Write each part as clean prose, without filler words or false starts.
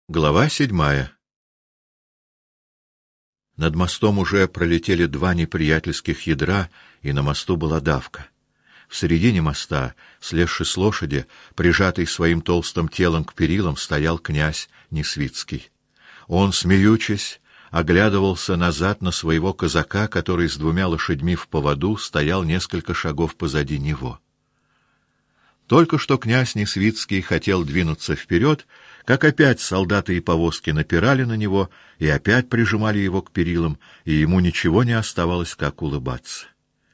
Глава 7. Над мостом уже пролетели два неприятельских ядра, и на мосту была давка. В середине моста, слезши с лошади, прижатый своим толстым телом к перилам, стоял князь Несвицкий. Он, смеючись, оглядывался назад на своего казака, который с двумя лошадьми в поводу стоял несколько шагов позади него. Только что князь Несвицкий хотел двинуться вперед, как опять солдаты и повозки напирали на него и опять прижимали его к перилам, и ему ничего не оставалось, как улыбаться.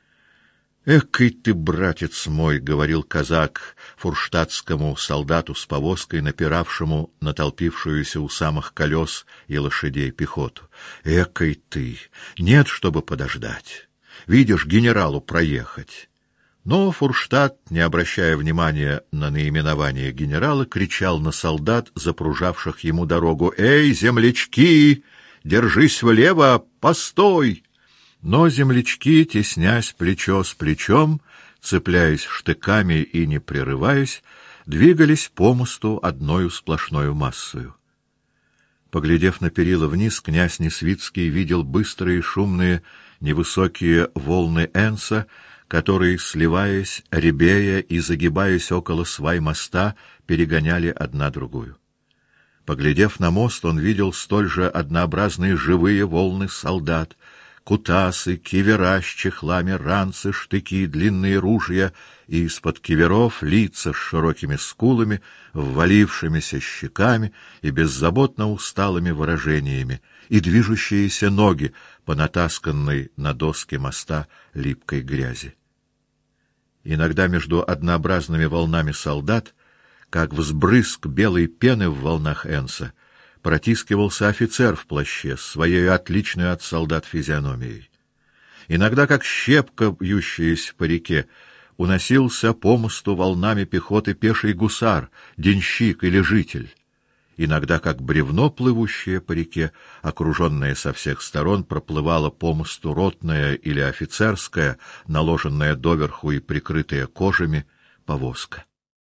«Экой ты, братец мой!» — говорил казак фурштадтскому солдату с повозкой, напиравшему на толпившуюся у самых колес и лошадей пехоту. «Экой ты! Нет, чтобы подождать. Видишь, генералу проехать». Но Фурштадт, не обращая внимания на наименование генерала, кричал на солдат, запружавших ему дорогу: «Эй, землячки! Держись влево! Постой!» Но землячки, теснясь плечо с плечом, цепляясь штыками и не прерываясь, двигались по мосту одною сплошною массою. Поглядев на перила вниз, князь Несвицкий видел быстрые, шумные, невысокие волны Энса, которые, сливаясь, рябея и загибаясь около свай моста, перегоняли одна другую. Поглядев на мост, он видел столь же однообразные живые волны солдат: кутасы, кивера с чехлами, ранцы, штыки, длинные ружья, и из-под киверов лица с широкими скулами, ввалившимися щеками и беззаботно усталыми выражениями, и движущиеся ноги по натасканной на доски моста липкой грязи. Иногда между однообразными волнами солдат, как взбрызг белой пены в волнах Энса, протискивался офицер в плаще с своей отличной от солдат физиономией. Иногда, как щепка, бьющаяся по реке, уносился по мосту волнами пехоты пеший гусар, денщик или житель. Иногда, как бревно, плывущее по реке, окруженное со всех сторон, проплывала по мосту ротная или офицерская, наложенная доверху и прикрытая кожами, повозка.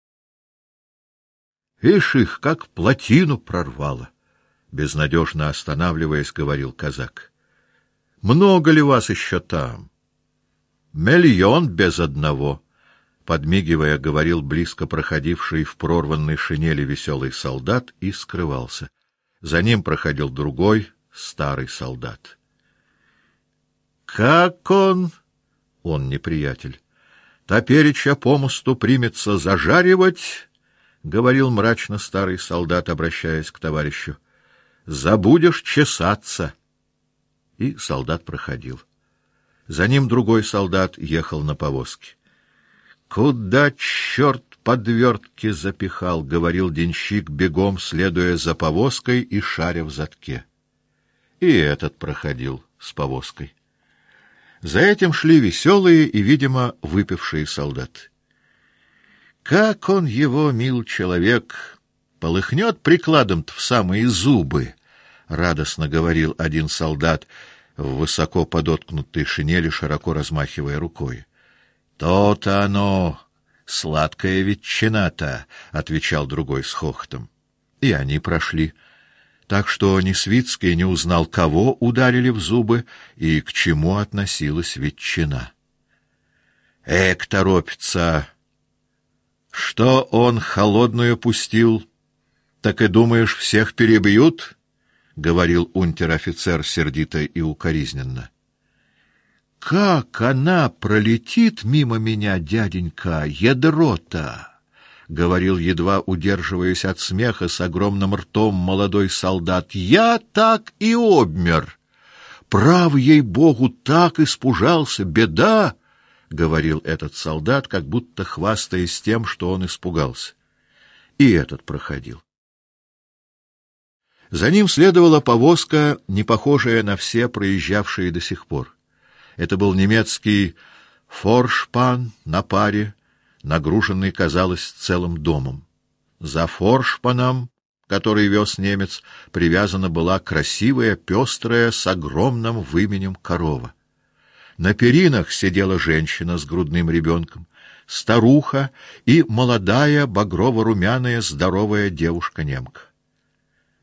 «Ишь их, как плотину прорвало!» — безнадежно останавливаясь, говорил казак. «Много ли вас еще там?» «Миллион без одного», — подмигивая, говорил близко проходивший в прорванной шинели веселый солдат и скрывался. За ним проходил другой, старый солдат. «Как он неприятель, топереча по мосту примется зажаривать», — говорил мрачно старый солдат, обращаясь к товарищу, — «забудешь чесаться». И солдат проходил. За ним другой солдат ехал на повозке. «Куда черт подвертки запихал?» — говорил денщик, бегом следуя за повозкой и шаря в задке. И этот проходил с повозкой. За этим шли веселые и, видимо, выпившие солдаты. «Как он его, мил человек, полыхнет прикладом-то в самые зубы!» — радостно говорил один солдат в высоко подоткнутой шинели, широко размахивая рукой. «То-то оно, сладкая ветчина-то», — отвечал другой с хохотом. И они прошли, так что Несвицкий не узнал, кого ударили в зубы и к чему относилась ветчина. «Эк, торопится! Что он холодную пустил, так и думаешь, всех перебьют?» — говорил унтер-офицер сердито и укоризненно. «Как она пролетит мимо меня, дяденька, ядро-то!» — говорил, едва удерживаясь от смеха, с огромным ртом молодой солдат. «Я так и обмер! Право, ей-богу, так испужался! Беда!» — говорил этот солдат, как будто хвастаясь тем, что он испугался. И этот проходил. За ним следовала повозка, не похожая на все проезжавшие до сих пор. Это был немецкий форшпан на паре, нагруженный, казалось, целым домом. За форшпаном, который вез немец, привязана была красивая, пестрая, с огромным выменем корова. На перинах сидела женщина с грудным ребенком, старуха и молодая, багрово-румяная, здоровая девушка-немка.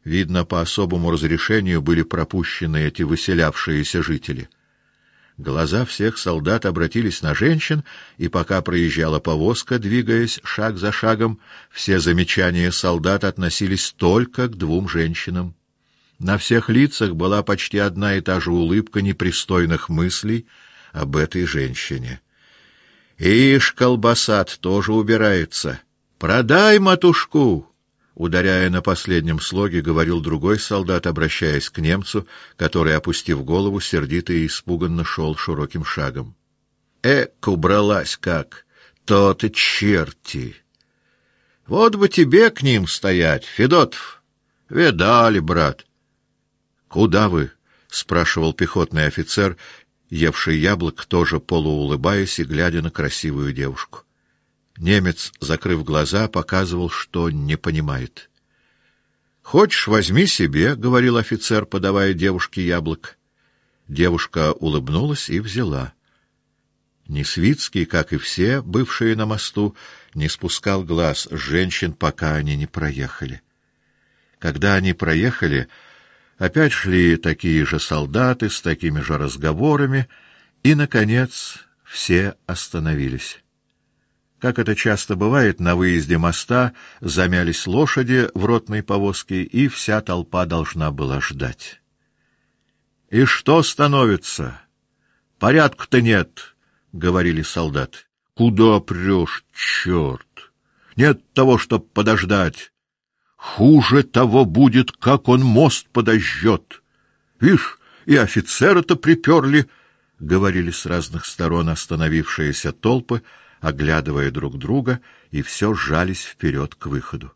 Видно, по особому разрешению были пропущены эти выселявшиеся жители. Глаза всех солдат обратились на женщин, и пока проезжала повозка, двигаясь шаг за шагом, все замечания солдат относились только к двум женщинам. На всех лицах была почти одна и та же улыбка непристойных мыслей об этой женщине. «Ишь, колбасат тоже убирается! Продай матушку!» Ударяя на последнем слоге, говорил другой солдат, обращаясь к немцу, который, опустив голову, сердито и испуганно шел широким шагом. «Эк, убралась как! То-то черти! Вот бы тебе к ним стоять, Федотов! Видали, брат!» «Куда вы?» — спрашивал пехотный офицер, евший яблок, тоже полуулыбаясь и глядя на красивую девушку. Немец, закрыв глаза, показывал, что не понимает. «Хочешь, возьми себе», — говорил офицер, подавая девушке яблок. Девушка улыбнулась и взяла. Несвицкий, как и все, бывшие на мосту, не спускал глаз с женщин, пока они не проехали. Когда они проехали, опять шли такие же солдаты с такими же разговорами, и, наконец, все остановились. Как это часто бывает, на выезде моста замялись лошади в ротной повозке, и вся толпа должна была ждать. — И что становится? Порядка-то нет, — говорили солдаты. — Куда прешь, черт? Нет того, чтоб подождать. Хуже того будет, как он мост подожжет. Вишь, и офицера-то приперли, — говорили с разных сторон остановившиеся толпы, оглядывая друг друга, и все сжались вперед к выходу.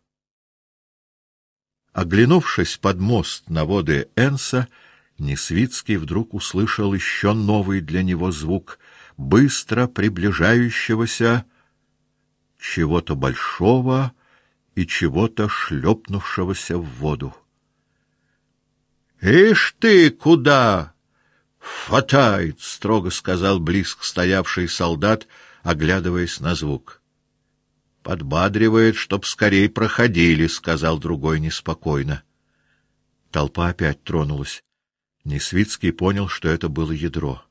Оглянувшись под мост на воды Энса, Несвицкий вдруг услышал еще новый для него звук быстро приближающегося чего-то большого и чего-то шлепнувшегося в воду. — Ишь ты куда? — Фатает, — строго сказал близко стоявший солдат, оглядываясь на звук. — Подбадривает, чтоб скорей проходили, — сказал другой неспокойно. Толпа опять тронулась. Несвицкий понял, что это было ядро.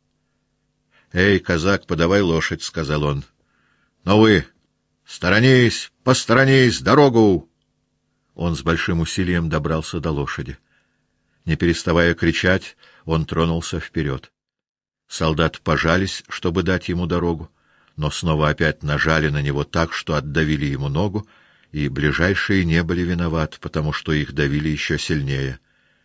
— Эй, казак, подавай лошадь, — сказал он. — Но вы сторонись, посторонись, дорогу! Он с большим усилием добрался до лошади. Не переставая кричать, он тронулся вперед. Солдаты пожались, чтобы дать ему дорогу, но снова опять нажали на него так, что отдавили ему ногу, и ближайшие не были виноваты, потому что их давили еще сильнее.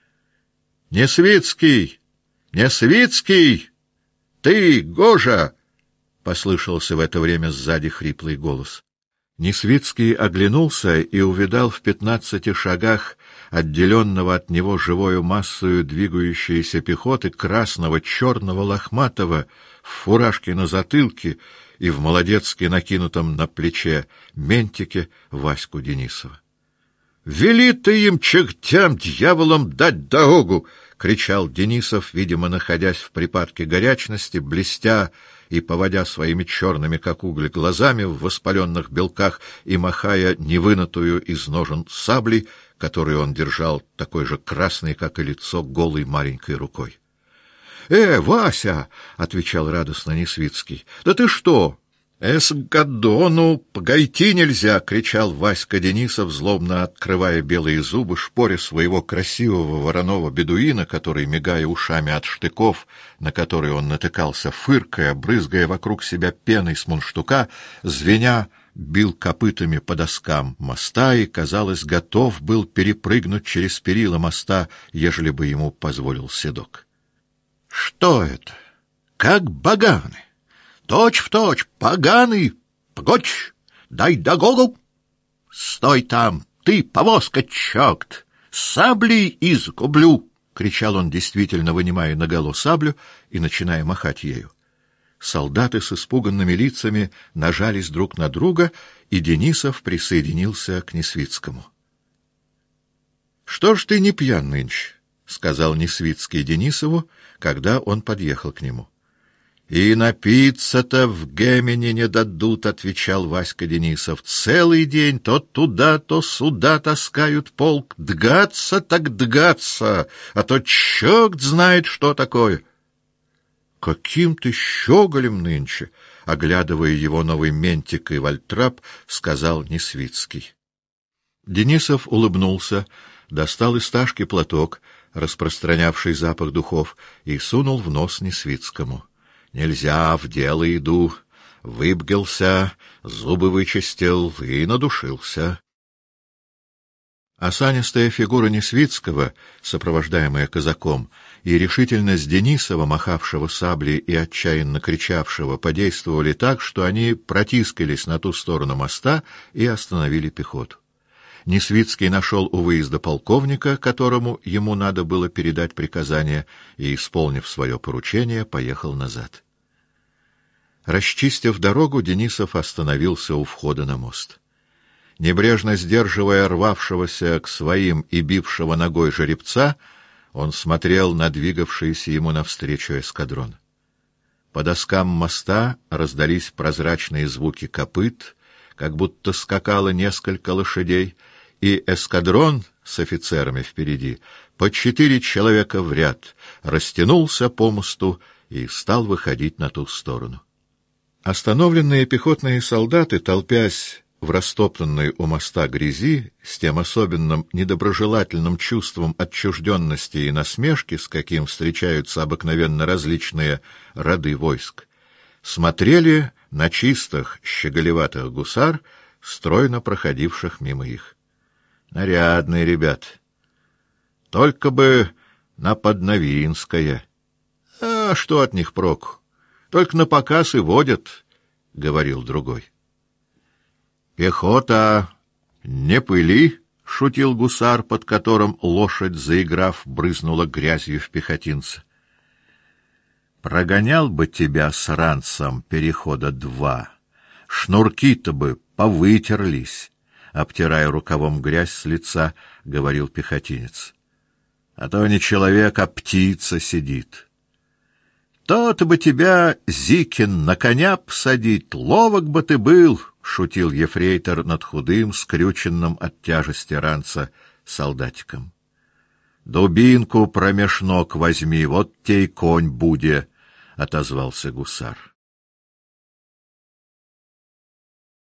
— Несвицкий! Несвицкий! Ты, Гожа! — послышался в это время сзади хриплый голос. Несвицкий оглянулся и увидал в 15 шагах отделенного от него живою массою двигающейся пехоты красного, черного, лохматого, в фуражке на затылке и в молодецки накинутом на плече ментике Ваську Денисова. — Вели ты им, чертям, дьяволам, дать дорогу! — кричал Денисов, видимо, находясь в припадке горячности, блестя и поводя своими черными, как уголь, глазами в воспаленных белках и махая невынутую из ножен саблей, которую он держал такой же красной, как и лицо, голой маленькой рукой. — Вася! — отвечал радостно Несвицкий. — Да ты что? — Эсгадону погойти нельзя! — кричал Васька Денисов, злобно открывая белые зубы, шпоря своего красивого вороного бедуина, который, мигая ушами от штыков, на которые он натыкался, фыркая, брызгая вокруг себя пеной с мундштука, звеня, бил копытами по доскам моста и, казалось, готов был перепрыгнуть через перила моста, ежели бы ему позволил седок. — Что это? Как баганы! Точь-в-точь, поганый! Погодь! Дай дорогу! Стой там, ты, повозка, чокт! Саблей изгублю! — кричал он, действительно вынимая наголо саблю и начиная махать ею. Солдаты с испуганными лицами нажались друг на друга, и Денисов присоединился к Несвицкому. — Что ж ты не пьян нынче? — сказал Несвицкий Денисову, когда он подъехал к нему. — И напиться-то в Гемени не дадут, — отвечал Васька Денисов. Целый день то туда, то сюда таскают полк. Дгаться так дгаться, а то черт знает, что такое. Каким ты щеголем нынче, — оглядывая его новый ментик и вальтрап, сказал Несвицкий. Денисов улыбнулся, достал из ташки платок, распространявший запах духов, и сунул в нос Несвицкому. Нельзя, в дело иду, выбгался, зубы вычистил и надушился. Осанистая фигура Несвицкого, сопровождаемая казаком, и решительность Денисова, махавшего саблей и отчаянно кричавшего, подействовали так, что они протискались на ту сторону моста и остановили пехоту. Несвицкий нашел у выезда полковника, которому ему надо было передать приказание, и, исполнив свое поручение, поехал назад. Расчистив дорогу, Денисов остановился у входа на мост. Небрежно сдерживая рвавшегося к своим и бившего ногой жеребца, он смотрел на двигавшийся ему навстречу эскадрон. По доскам моста раздались прозрачные звуки копыт, как будто скакало несколько лошадей, и эскадрон с офицерами впереди, по 4 человека в ряд, растянулся по мосту и стал выходить на ту сторону. Остановленные пехотные солдаты, толпясь в растоптанной у моста грязи, с тем особенным недоброжелательным чувством отчужденности и насмешки, с каким встречаются обыкновенно различные роды войск, смотрели на чистых, щеголеватых гусар, стройно проходивших мимо их. Нарядные ребят. Только бы на Подновинское. А что от них проку? Только на показ и водят, — говорил другой. Пехота, не пыли, — шутил гусар, под которым лошадь, заиграв, брызнула грязью в пехотинца. Прогонял бы тебя с ранцем перехода 2, шнурки-то бы повытерлись, — обтирая рукавом грязь с лица, говорил пехотинец. А то не человек, а птица сидит. То-то бы тебя, Зикин, на коня посадить, ловок бы ты был, — шутил ефрейтор над худым, скрюченным от тяжести ранца солдатиком. Дубинку промеж ног возьми, вот те и конь буде, — отозвался гусар.